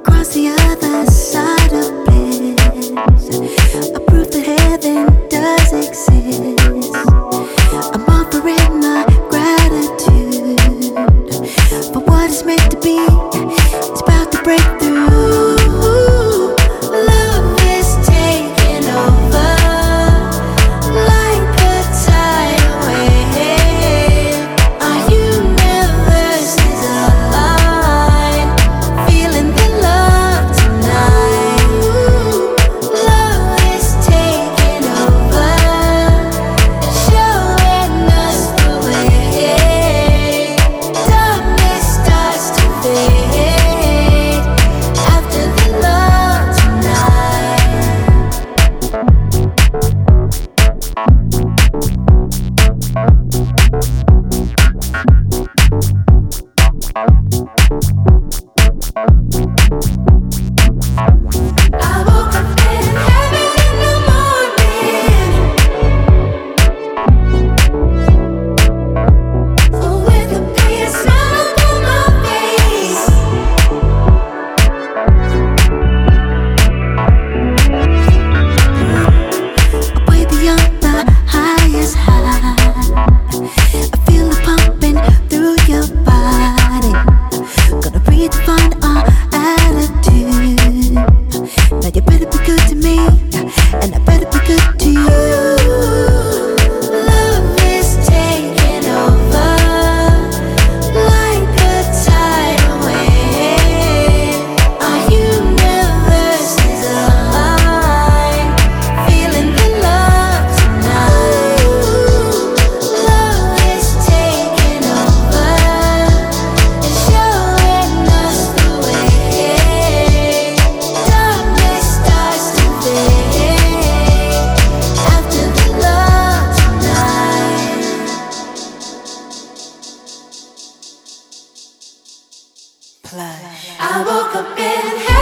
across the other side of bliss. A proof that heaven does exist. I'm offering my gratitude for what is meant to be. It's about to break through. Love is taking over like a tidal wave. Our universe is aligned, feeling the love tonight. Love is taking over, showing us the way. Darkness starts to fade after the love tonight. I woke up in heaven in the morning, with a big smile upon my face. Way beyond the highest high, I feel it pumping through your body. Gonna redefine our attitude. Now you better be good to me, and I better be good to you. Love is taking over like a tidal wave. Our universe is aligned, feeling the love tonight. Love is taking over, it's showing us the way. Darkness starts to fade after the love tonight. Plush. I woke up in